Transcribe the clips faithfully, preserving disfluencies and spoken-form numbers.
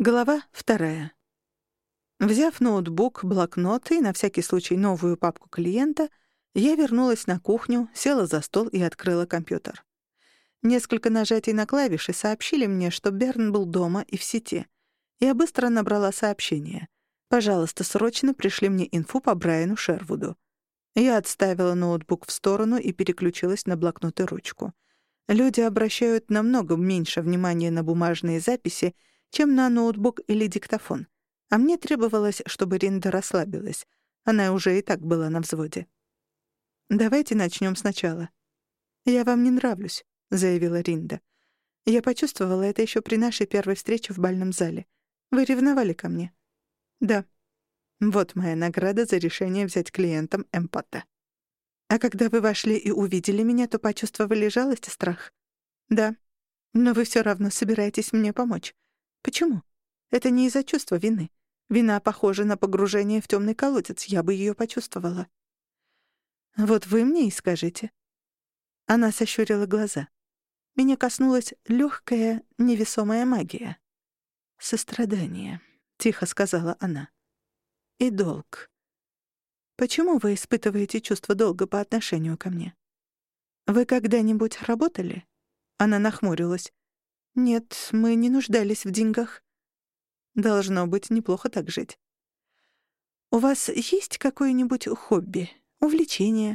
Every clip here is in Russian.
Глава вторая. Взяв ноутбук, блокнот и, на всякий случай, новую папку клиента, я вернулась на кухню, села за стол и открыла компьютер. Несколько нажатий на клавиши сообщили мне, что Берн был дома и в сети. Я быстро набрала сообщение. «Пожалуйста, срочно пришли мне инфу по Брайану Шервуду». Я отставила ноутбук в сторону и переключилась на блокнот и ручку. Люди обращают намного меньше внимания на бумажные записи, чем на ноутбук или диктофон. А мне требовалось, чтобы Ринда расслабилась. Она уже и так была на взводе. «Давайте начнем сначала». «Я вам не нравлюсь», — заявила Ринда. «Я почувствовала это еще при нашей первой встрече в бальном зале. Вы ревновали ко мне?» «Да». «Вот моя награда за решение взять клиентом эмпата». «А когда вы вошли и увидели меня, то почувствовали жалость и страх?» «Да. Но вы все равно собираетесь мне помочь. Почему? Это не из-за чувства вины. Вина похожа на погружение в темный колодец. Я бы ее почувствовала». «Вот вы мне и скажите». Она сощурила глаза. Меня коснулась легкая, невесомая магия. «Сострадание», — тихо сказала она. «И долг. Почему вы испытываете чувство долга по отношению ко мне? Вы когда-нибудь работали?» Она нахмурилась. «Нет, мы не нуждались в деньгах». «Должно быть, неплохо так жить». «У вас есть какое-нибудь хобби, увлечение?»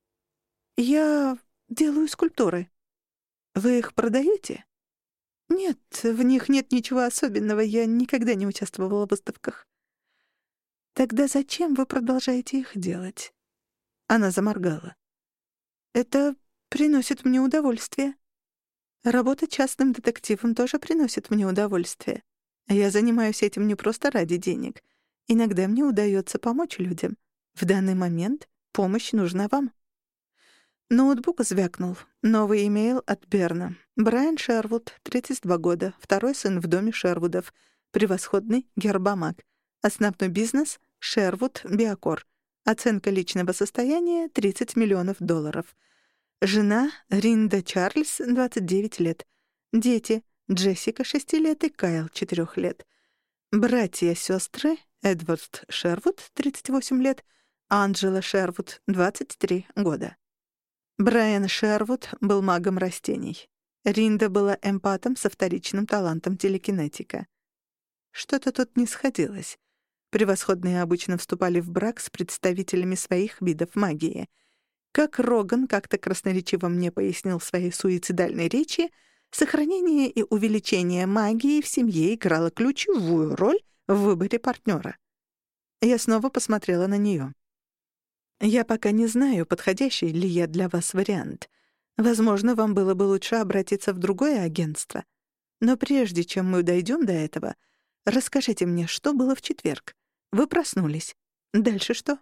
«Я делаю скульптуры». «Вы их продаете?» «Нет, в них нет ничего особенного, я никогда не участвовала в выставках». «Тогда зачем вы продолжаете их делать?» Она заморгала. «Это приносит мне удовольствие. Работа частным детективом тоже приносит мне удовольствие. Я занимаюсь этим не просто ради денег. Иногда мне удается помочь людям. В данный момент помощь нужна вам». Ноутбук звякнул. Новый имейл от Берна. Брайан Шервуд, тридцать два года, второй сын в доме Шервудов. Превосходный гербомаг. Основной бизнес — Шервуд Биокор. Оценка личного состояния — тридцать миллионов долларов. Жена — Ринда Чарльз, двадцать девять лет. Дети — Джессика, шесть лет, и Кайл, четыре лет. Братья-сестры — Эдвард Шервуд, тридцать восемь лет, Анджела Шервуд, двадцать три года. Брайан Шервуд был магом растений. Ринда была эмпатом со вторичным талантом телекинетика. Что-то тут не сходилось. Превосходные обычно вступали в брак с представителями своих видов магии. Как Роган как-то красноречиво мне пояснил в своей суицидальной речи, сохранение и увеличение магии в семье играло ключевую роль в выборе партнера. Я снова посмотрела на нее. «Я пока не знаю, подходящий ли я для вас вариант. Возможно, вам было бы лучше обратиться в другое агентство. Но прежде чем мы дойдем до этого, расскажите мне, что было в четверг. Вы проснулись. Дальше что?»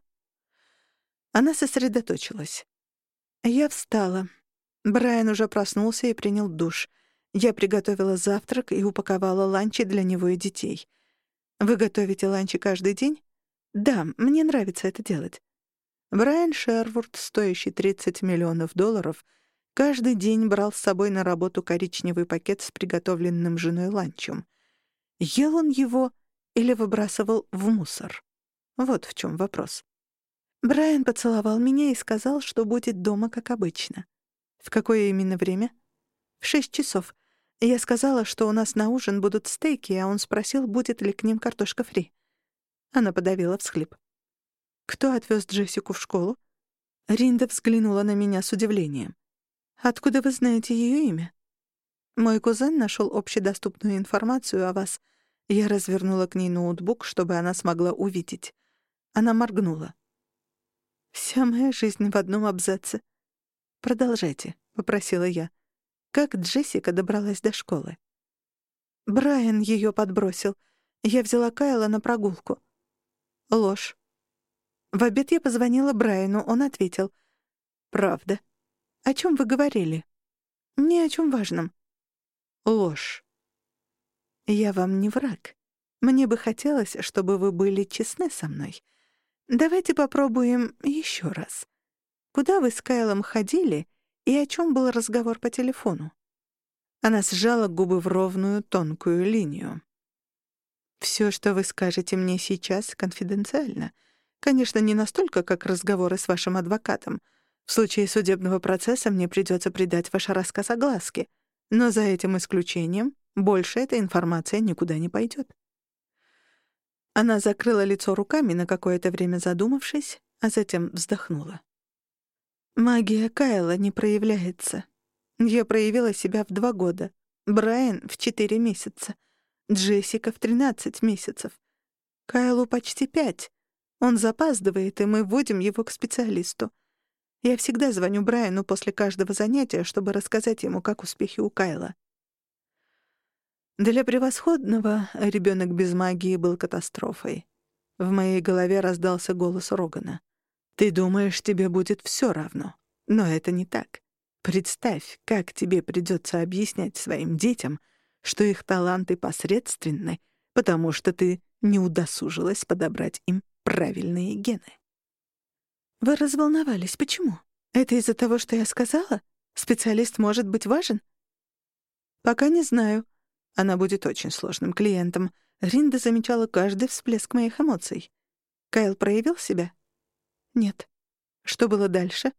Она сосредоточилась. Я встала. Брайан уже проснулся и принял душ. Я приготовила завтрак и упаковала ланчи для него и детей. «Вы готовите ланчи каждый день?» «Да, мне нравится это делать». Брайан Шервуд, стоящий тридцать миллионов долларов, каждый день брал с собой на работу коричневый пакет с приготовленным женой ланчем. Ел он его или выбрасывал в мусор? Вот в чем вопрос. Брайан поцеловал меня и сказал, что будет дома, как обычно. В какое именно время? В шесть часов. Я сказала, что у нас на ужин будут стейки, а он спросил, будет ли к ним картошка фри. Она подавила всхлип. «Кто отвез Джессику в школу?» Ринда взглянула на меня с удивлением. «Откуда вы знаете ее имя?» «Мой кузен нашел общедоступную информацию о вас. Я развернула к ней ноутбук, чтобы она смогла увидеть. Она моргнула. «Вся моя жизнь в одном абзаце». «Продолжайте», — попросила я. «Как Джессика добралась до школы?» «Брайан ее подбросил. Я взяла Кайла на прогулку». «Ложь». В обед я позвонила Брайану, он ответил. «Правда». «О чем вы говорили?» «Ни о чем важном». «Ложь». «Я вам не враг. Мне бы хотелось, чтобы вы были честны со мной. Давайте попробуем еще раз. Куда вы с Кайлом ходили и о чем был разговор по телефону?» Она сжала губы в ровную тонкую линию. Все, что вы скажете мне сейчас, конфиденциально. Конечно, не настолько, как разговоры с вашим адвокатом. В случае судебного процесса мне придется придать ваш рассказ огласке. Но за этим исключением больше эта информация никуда не пойдет. Она закрыла лицо руками, на какое-то время задумавшись, а затем вздохнула. Магия Кайла не проявляется. Я проявила себя в два года. Брайан — в четыре месяца. Джессика — в тринадцать месяцев. Кайлу почти пять. Он запаздывает, и мы вводим его к специалисту. Я всегда звоню Брайану после каждого занятия, чтобы рассказать ему, как успехи у Кайла. Для превосходного ребёнок без магии был катастрофой. В моей голове раздался голос Рогана. «Ты думаешь, тебе будет всё равно. Но это не так. Представь, как тебе придётся объяснять своим детям, что их таланты посредственны, потому что ты не удосужилась подобрать им правильные гены». «Вы разволновались. Почему? Это из-за того, что я сказала? Специалист может быть важен?» «Пока не знаю. Она будет очень сложным клиентом. Ринда замечала каждый всплеск моих эмоций. Кайл проявил себя?» «Нет». «Что было дальше?»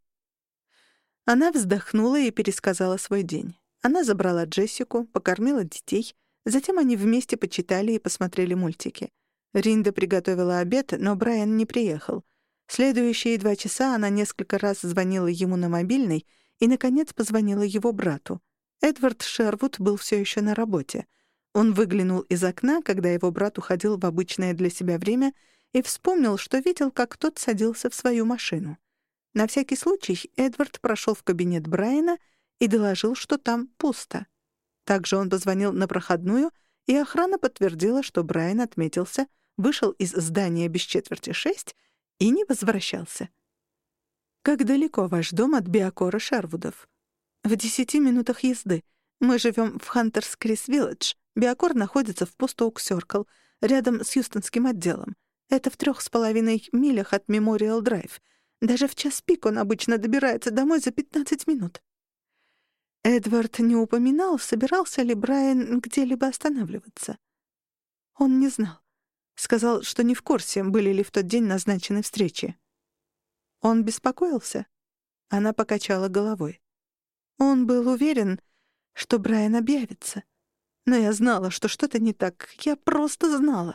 Она вздохнула и пересказала свой день. Она забрала Джессику, покормила детей, затем они вместе почитали и посмотрели мультики. Ринда приготовила обед, но Брайан не приехал. Следующие два часа она несколько раз звонила ему на мобильный и, наконец, позвонила его брату. Эдвард Шервуд был все еще на работе. Он выглянул из окна, когда его брат уходил в обычное для себя время, и вспомнил, что видел, как тот садился в свою машину. На всякий случай Эдвард прошел в кабинет Брайана и доложил, что там пусто. Также он позвонил на проходную, и охрана подтвердила, что Брайан отметился, вышел из здания без четверти шесть и не возвращался. «Как далеко ваш дом от Биокора Шервудов?» «В десяти минутах езды. Мы живем в Хантерс-Крис-Виллидж. Биокор находится в Постоук-Сёркл, рядом с Юстонским отделом. Это в трех с половиной милях от Мемориал-Драйв. Даже в час пик он обычно добирается домой за пятнадцать минут». Эдвард не упоминал, собирался ли Брайан где-либо останавливаться. Он не знал. Сказал, что не в курсе, были ли в тот день назначены встречи. Он беспокоился? Она покачала головой. Он был уверен, что Брайан объявится. Но я знала, что что-то не так. Я просто знала.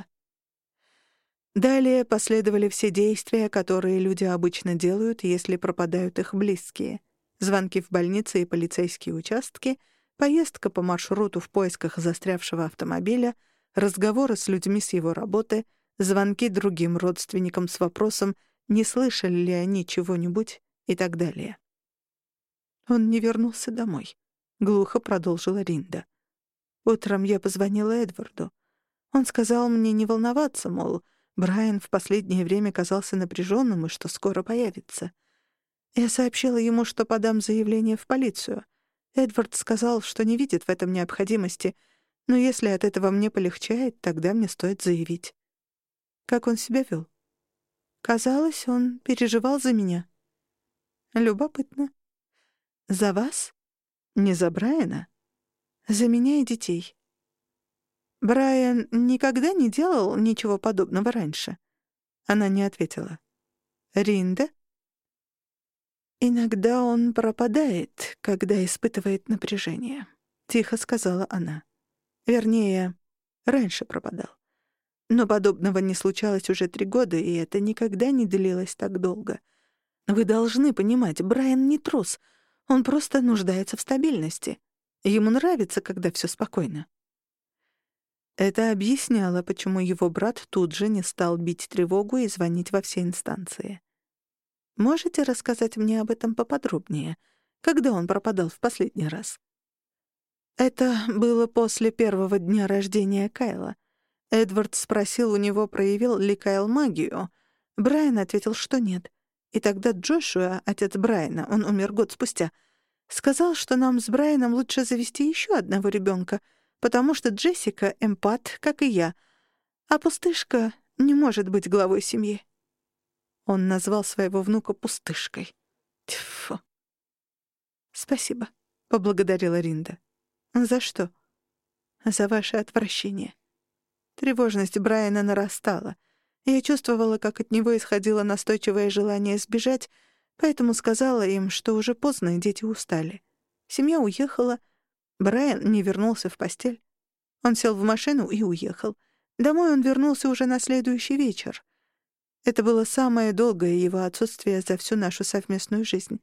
Далее последовали все действия, которые люди обычно делают, если пропадают их близкие. Звонки в больницы и полицейские участки, поездка по маршруту в поисках застрявшего автомобиля, разговоры с людьми с его работы, звонки другим родственникам с вопросом, не слышали ли они чего-нибудь и так далее. «Он не вернулся домой», — глухо продолжила Ринда. «Утром я позвонила Эдварду. Он сказал мне не волноваться, мол, Брайан в последнее время казался напряженным и что скоро появится. Я сообщила ему, что подам заявление в полицию. Эдвард сказал, что не видит в этом необходимости, но если от этого мне полегчает, тогда мне стоит заявить». «Как он себя вел?» «Казалось, он переживал за меня». «Любопытно». «За вас? Не за Брайана?» «За меня и детей». «Брайан никогда не делал ничего подобного раньше?» Она не ответила. «Ринда?» «Иногда он пропадает, когда испытывает напряжение», — тихо сказала она. «Вернее, раньше пропадал. Но подобного не случалось уже три года, и это никогда не длилось так долго. Вы должны понимать, Брайан не трус. Он просто нуждается в стабильности. Ему нравится, когда все спокойно». Это объясняло, почему его брат тут же не стал бить тревогу и звонить во все инстанции. «Можете рассказать мне об этом поподробнее? Когда он пропадал в последний раз?» Это было после первого дня рождения Кайла. Эдвард спросил у него, проявил ли Кайл магию. Брайан ответил, что нет. И тогда Джошуа, отец Брайана, он умер год спустя, сказал, что нам с Брайаном лучше завести еще одного ребенка, потому что Джессика — эмпат, как и я, а пустышка не может быть главой семьи. Он назвал своего внука пустышкой. Тьфу. «Спасибо», — поблагодарила Ринда. «За что?» «За ваше отвращение». Тревожность Брайана нарастала. Я чувствовала, как от него исходило настойчивое желание сбежать, поэтому сказала им, что уже поздно, и дети устали. Семья уехала, Брайан не вернулся в постель. Он сел в машину и уехал. Домой он вернулся уже на следующий вечер. Это было самое долгое его отсутствие за всю нашу совместную жизнь.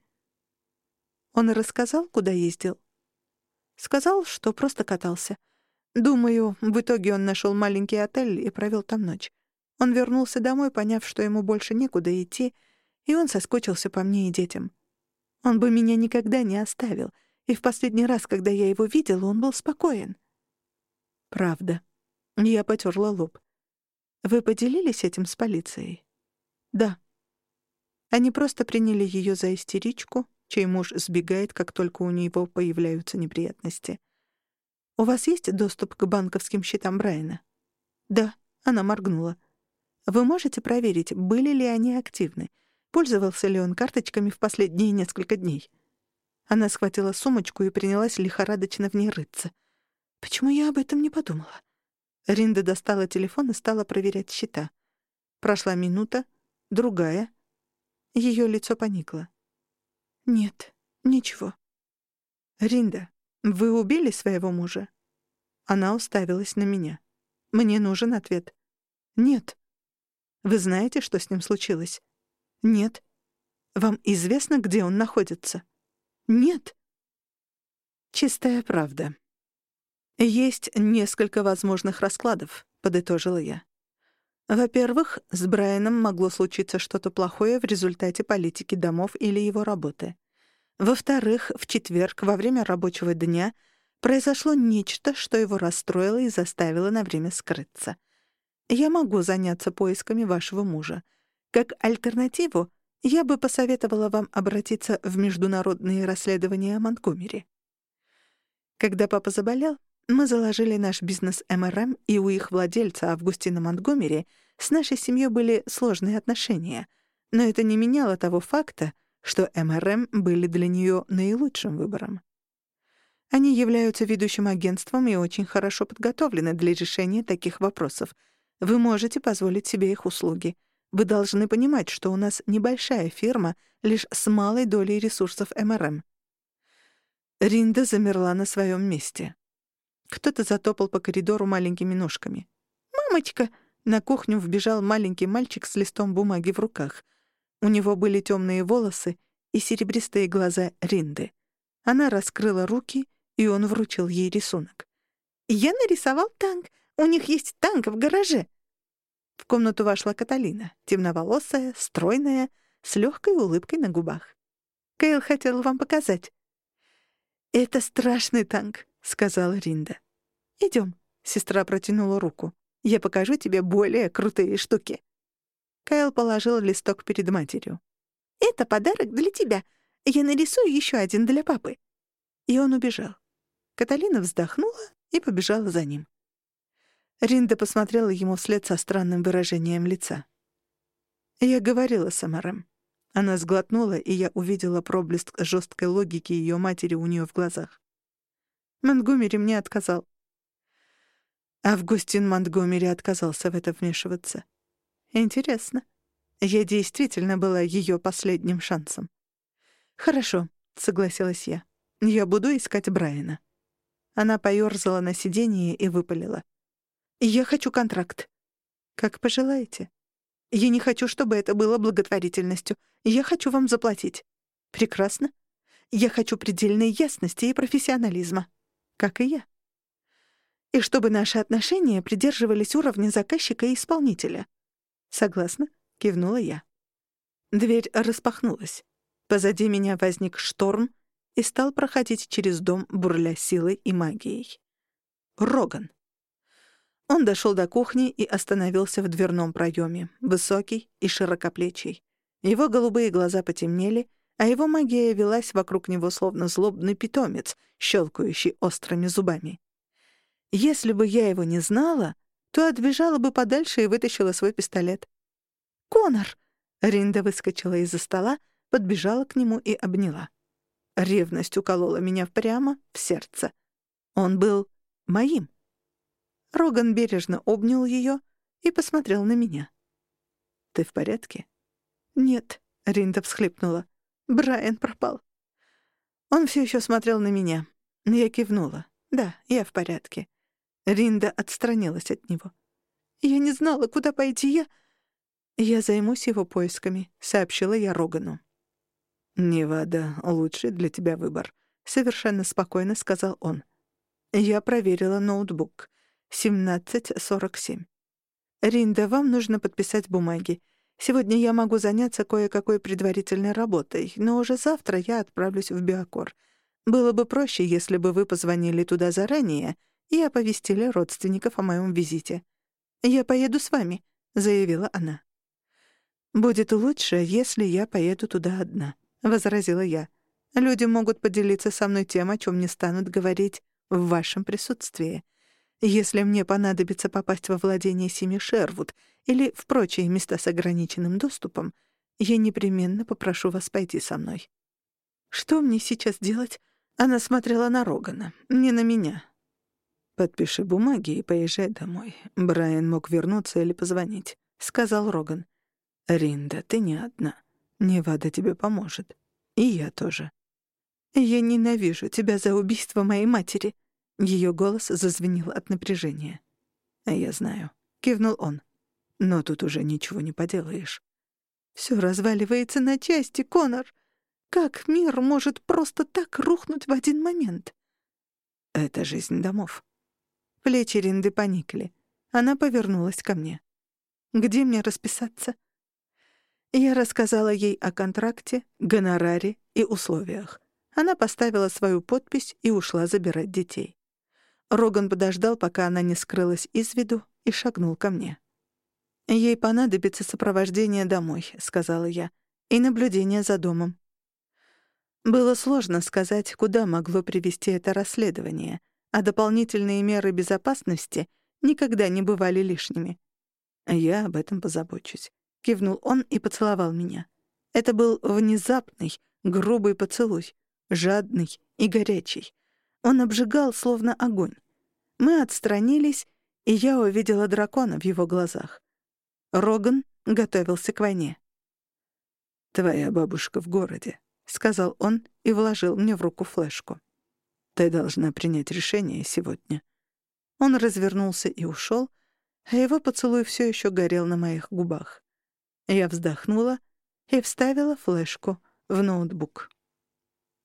Он рассказал, куда ездил? Сказал, что просто катался. Думаю, в итоге он нашел маленький отель и провел там ночь. Он вернулся домой, поняв, что ему больше некуда идти, и он соскучился по мне и детям. Он бы меня никогда не оставил, и в последний раз, когда я его видела, он был спокоен. Правда. Я потёрла лоб. Вы поделились этим с полицией? Да. Они просто приняли её за истеричку, чей муж сбегает, как только у него появляются неприятности. У вас есть доступ к банковским счетам Брайана? Да, она моргнула. Вы можете проверить, были ли они активны? Пользовался ли он карточками в последние несколько дней? Она схватила сумочку и принялась лихорадочно в ней рыться. Почему я об этом не подумала? Ринда достала телефон и стала проверять счета. Прошла минута, другая. Её лицо поникло. Нет, ничего. Ринда, вы убили своего мужа? Она уставилась на меня. Мне нужен ответ. Нет. Вы знаете, что с ним случилось? Нет. Вам известно, где он находится? Нет. Чистая правда. Есть несколько возможных раскладов, подытожила я. Во-первых, с Брайаном могло случиться что-то плохое в результате политики домов или его работы. Во-вторых, в четверг во время рабочего дня произошло нечто, что его расстроило и заставило на время скрыться. Я могу заняться поисками вашего мужа. Как альтернативу, я бы посоветовала вам обратиться в международные расследования Монтгомери. Когда папа заболел, мы заложили наш бизнес эм эр эм, и у их владельца Августина Монтгомери с нашей семьей были сложные отношения, но это не меняло того факта, что эм эр эм были для нее наилучшим выбором. Они являются ведущим агентством и очень хорошо подготовлены для решения таких вопросов. Вы можете позволить себе их услуги. Вы должны понимать, что у нас небольшая фирма, лишь с малой долей ресурсов эм эр эм. Ринда замерла на своем месте. Кто-то затопал по коридору маленькими ножками. «Мамочка!» На кухню вбежал маленький мальчик с листом бумаги в руках. У него были темные волосы и серебристые глаза Ринды. Она раскрыла руки, и он вручил ей рисунок. «Я нарисовал танк. У них есть танк в гараже». В комнату вошла Каталина, темноволосая, стройная, с легкой улыбкой на губах. «Кейл хотел вам показать». «Это страшный танк», — сказала Ринда. «Идем», — сестра протянула руку. «Я покажу тебе более крутые штуки». Кайл положил листок перед матерью. «Это подарок для тебя. Я нарисую еще один для папы». И он убежал. Каталина вздохнула и побежала за ним. Ринда посмотрела ему вслед со странным выражением лица. «Я говорила с эм эр эм». Она сглотнула, и я увидела проблеск жесткой логики ее матери у нее в глазах. Монтгомери мне отказал. Августин Монтгомери отказался в это вмешиваться. Интересно. Я действительно была ее последним шансом. «Хорошо», — согласилась я. «Я буду искать Брайана». Она поёрзала на сиденье и выпалила. «Я хочу контракт». «Как пожелаете. Я не хочу, чтобы это было благотворительностью. Я хочу вам заплатить». «Прекрасно. Я хочу предельной ясности и профессионализма. Как и я. И чтобы наши отношения придерживались уровня заказчика и исполнителя». «Согласна», — кивнула я. Дверь распахнулась. Позади меня возник шторм и стал проходить через дом, бурля силой и магией. Роган. Он дошел до кухни и остановился в дверном проеме, высокий и широкоплечий. Его голубые глаза потемнели, а его магия велась вокруг него словно злобный питомец, щелкающий острыми зубами. Если бы я его не знала, то отбежала бы подальше и вытащила свой пистолет. «Конор!» Ринда выскочила из-за стола, подбежала к нему и обняла. Ревность уколола меня прямо в сердце. Он был моим. Роган бережно обнял ее и посмотрел на меня. «Ты в порядке?» «Нет», — Ринда всхлипнула. «Брайан пропал». Он все еще смотрел на меня. Я кивнула. «Да, я в порядке». Ринда отстранилась от него. «Я не знала, куда пойти. Я...» «Я займусь его поисками», — сообщила я Рогану. «Невада — лучший для тебя выбор», — совершенно спокойно сказал он. Я проверила ноутбук. семнадцать сорок семь. «Ринда, вам нужно подписать бумаги. Сегодня я могу заняться кое-какой предварительной работой, но уже завтра я отправлюсь в Биокор. Было бы проще, если бы вы позвонили туда заранее и оповестили родственников о моем визите. Я поеду с вами», — заявила она. «Будет лучше, если я поеду туда одна», — возразила я. «Люди могут поделиться со мной тем, о чем не станут говорить в вашем присутствии. Если мне понадобится попасть во владение семьи Шервуд или в прочие места с ограниченным доступом, я непременно попрошу вас пойти со мной». «Что мне сейчас делать?» Она смотрела на Рогана, не на меня. «Подпиши бумаги и поезжай домой. Брайан мог вернуться или позвонить», — сказал Роган. «Ринда, ты не одна. Невада тебе поможет. И я тоже». «Я ненавижу тебя за убийство моей матери». Ее голос зазвенел от напряжения. «Я знаю», — кивнул он. «Но тут уже ничего не поделаешь». «Всё разваливается на части, Конор. Как мир может просто так рухнуть в один момент?» «Это жизнь домов». Плечи Ринды поникли. Она повернулась ко мне. «Где мне расписаться?» Я рассказала ей о контракте, гонораре и условиях. Она поставила свою подпись и ушла забирать детей. Роган подождал, пока она не скрылась из виду, и шагнул ко мне. «Ей понадобится сопровождение домой», — сказала я, — «и наблюдение за домом». Было сложно сказать, куда могло привести это расследование, а дополнительные меры безопасности никогда не бывали лишними. «Я об этом позабочусь», — кивнул он и поцеловал меня. Это был внезапный, грубый поцелуй, жадный и горячий. Он обжигал, словно огонь. Мы отстранились, и я увидела дракона в его глазах. Роган готовился к войне. «Твоя бабушка в городе», — сказал он и вложил мне в руку флешку. «Ты должна принять решение сегодня». Он развернулся и ушел, а его поцелуй все еще горел на моих губах. Я вздохнула и вставила флешку в ноутбук.